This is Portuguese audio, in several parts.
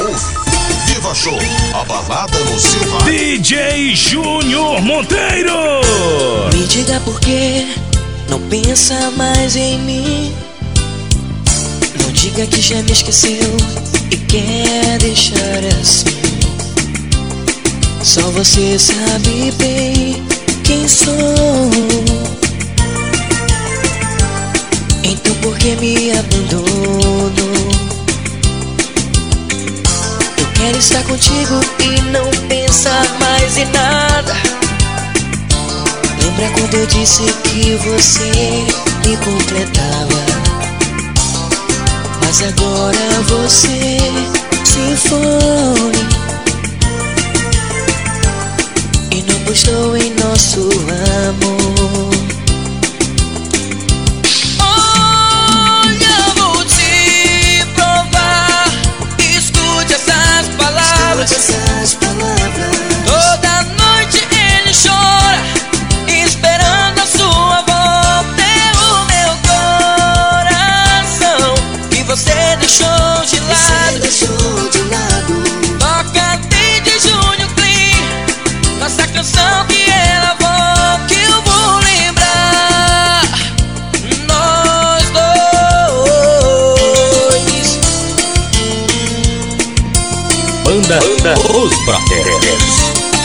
ouve. Viva Show, a balada no seu rádio. DJ Júnior Monteiro. Me diga por que não pensa mais em mim. Não diga que já me esqueceu e quer deixar assim. Só você sabe bem quem sou. Então por que me abandonou? Eu quero estar contigo e não pensar mais em nada. Lembra quando eu disse que você me completava? Mas agora você se foi e não postou em nosso amor. Olha, vou te provar. Escute essas palavras. Toda noite ele chora, esperando a sua volta. É o meu coração que você deixou de lado. Toca desde Júnior Clean, nossa canção que ela volta, que eu vou lembrar. Nós dois. Banda Os Brothers.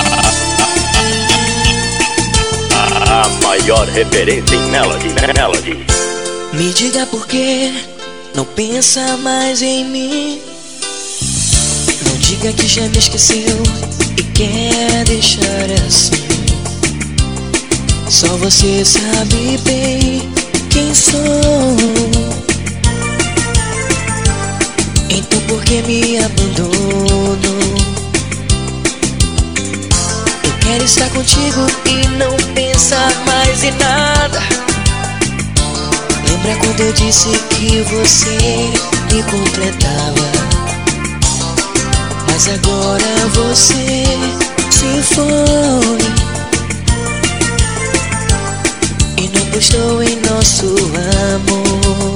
A maior referência em Melody. Me diga por que não pensa mais em mim. Não diga que já me esqueceu e quer deixar assim. Só você sabe bem quem sou. Então por que me abandonou? Eu quero estar contigo e não pensar mais em nada. Lembra quando eu disse que você me completava? Mas agora você se foi e não postou em nosso amor.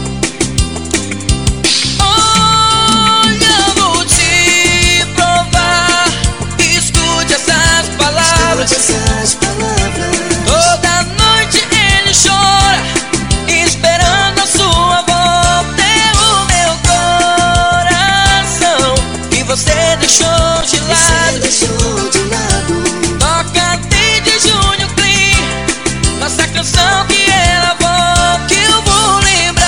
Olha, vou te provar. Escute essas palavras. Toda noite ele chora, esperando a sua volta. É o meu coração que você deixou de lado. Toca desde Júnior Clean, nossa canção que ela volta, que eu vou lembrar.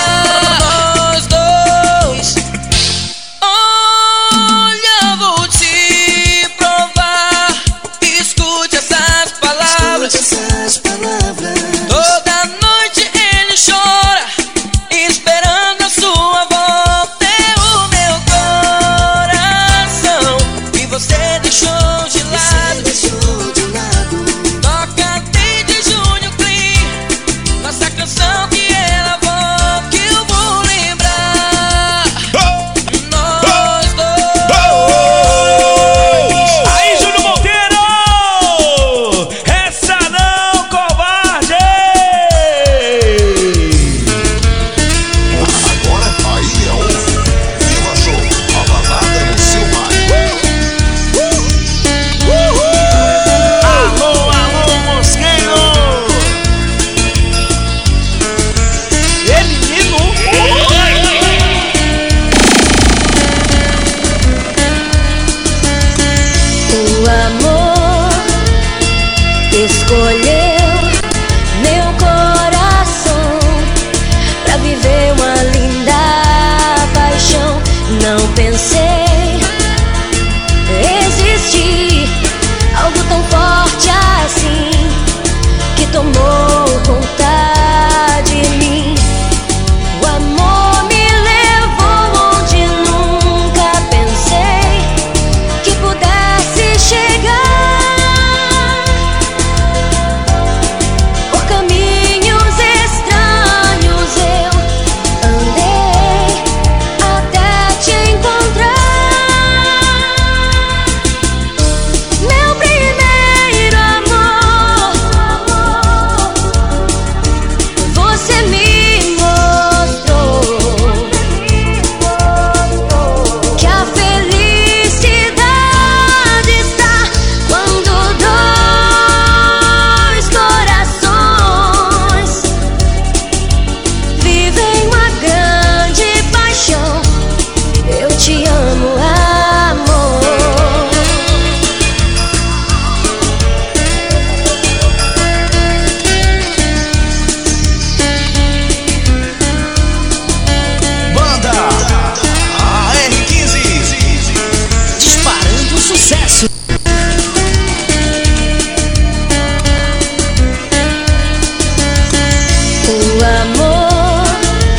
O amor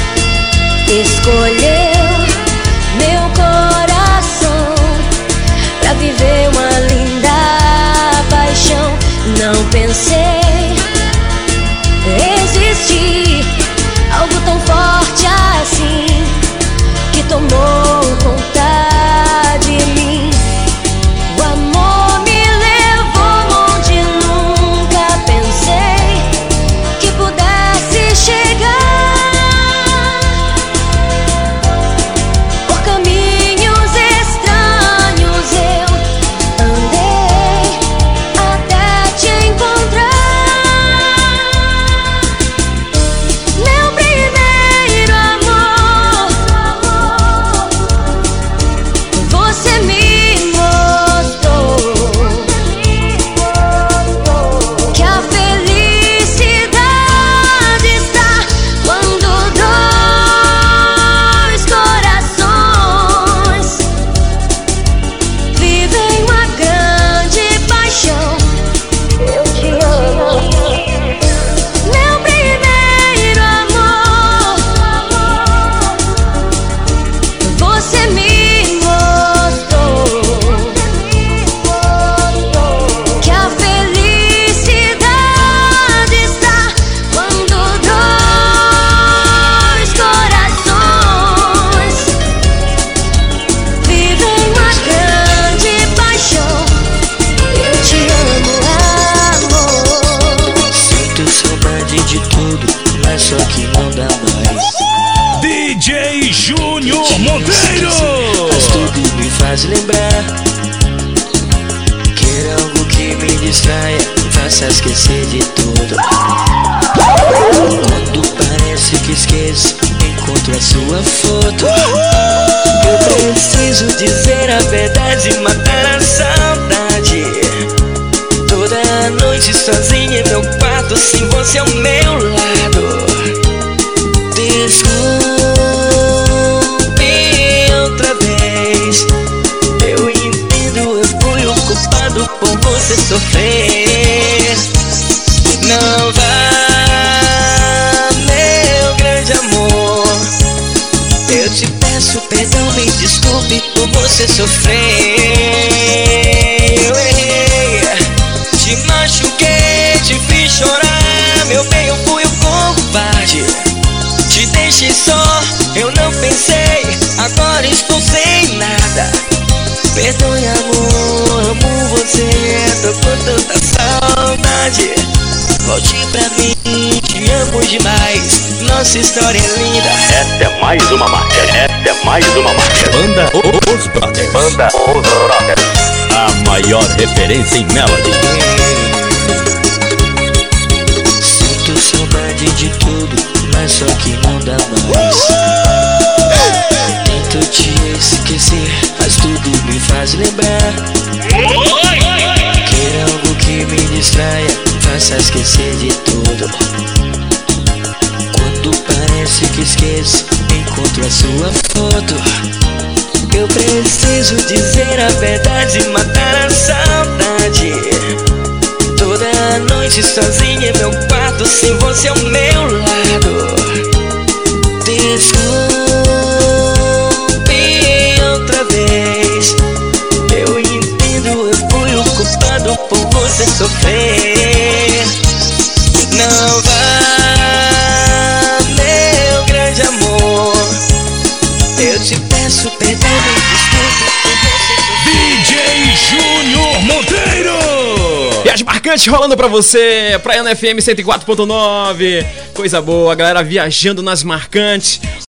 escolheu meu coração pra viver uma linda paixão. Não pensei existir algo tão forte assim que tomou conta de mim. O amor me levou onde nunca pensei que pudesse chegar. Por caminhos estranhos eu andei até te encontrar. Meu primeiro amor, você me mostrou que a felicidade está quando dois corações vivem uma grande paixão. Eu te amo. Meu primeiro amor, você me mostrou que a felicidade está quando dois corações vivem uma grande paixão. Eu te amo, amor. Sinto saudade de tudo, mas só que não dá mais. DJ Júnior Monteiro. Mas tudo me faz lembrar. Quero algo que me distraia, faça esquecer de tudo. Quando parece que esqueço, encontro a sua foto. Eu preciso dizer a verdade, matar a saudade. Toda noite sozinha em meu quarto, sem você ao meu lado. Desculpe outra vez, eu entendo, eu fui o culpado por você sofrer. Não vá, meu grande amor, eu te peço perdão, me desculpe por você sofrer. Eu errei, te machuquei, te fiz chorar, meu bem, eu fui o covarde. Te deixei só, eu não pensei, agora estou sem nada. Perdoe, amor, amo você, tô com tanta saudade. Volte pra mim, te amo demais, nossa história é linda. Esta é mais uma marca. Esta é mais uma marca. Banda Os Brothers. Banda Os Brothers. A maior referência em melody. Sinto saudade de tudo, mas só que não dá mais. Tento te esquecer, mas tudo me faz lembrar. Quero algo que me distraia, faça esquecer de tudo. Quando parece que esqueço, encontro a sua foto. Eu preciso dizer a verdade, matar a saudade. Toda noite sozinha em meu quarto, sem você ao meu lado. Desculpe outra vez, eu entendo, eu fui o culpado por você sofrer. Não vá, meu grande amor, eu te peço perdão, me desculpe por você sofrer. DJ Júnior Monteiro. E as marcantes rolando pra você, Praiana FM 104.9. Coisa boa, galera viajando nas marcantes.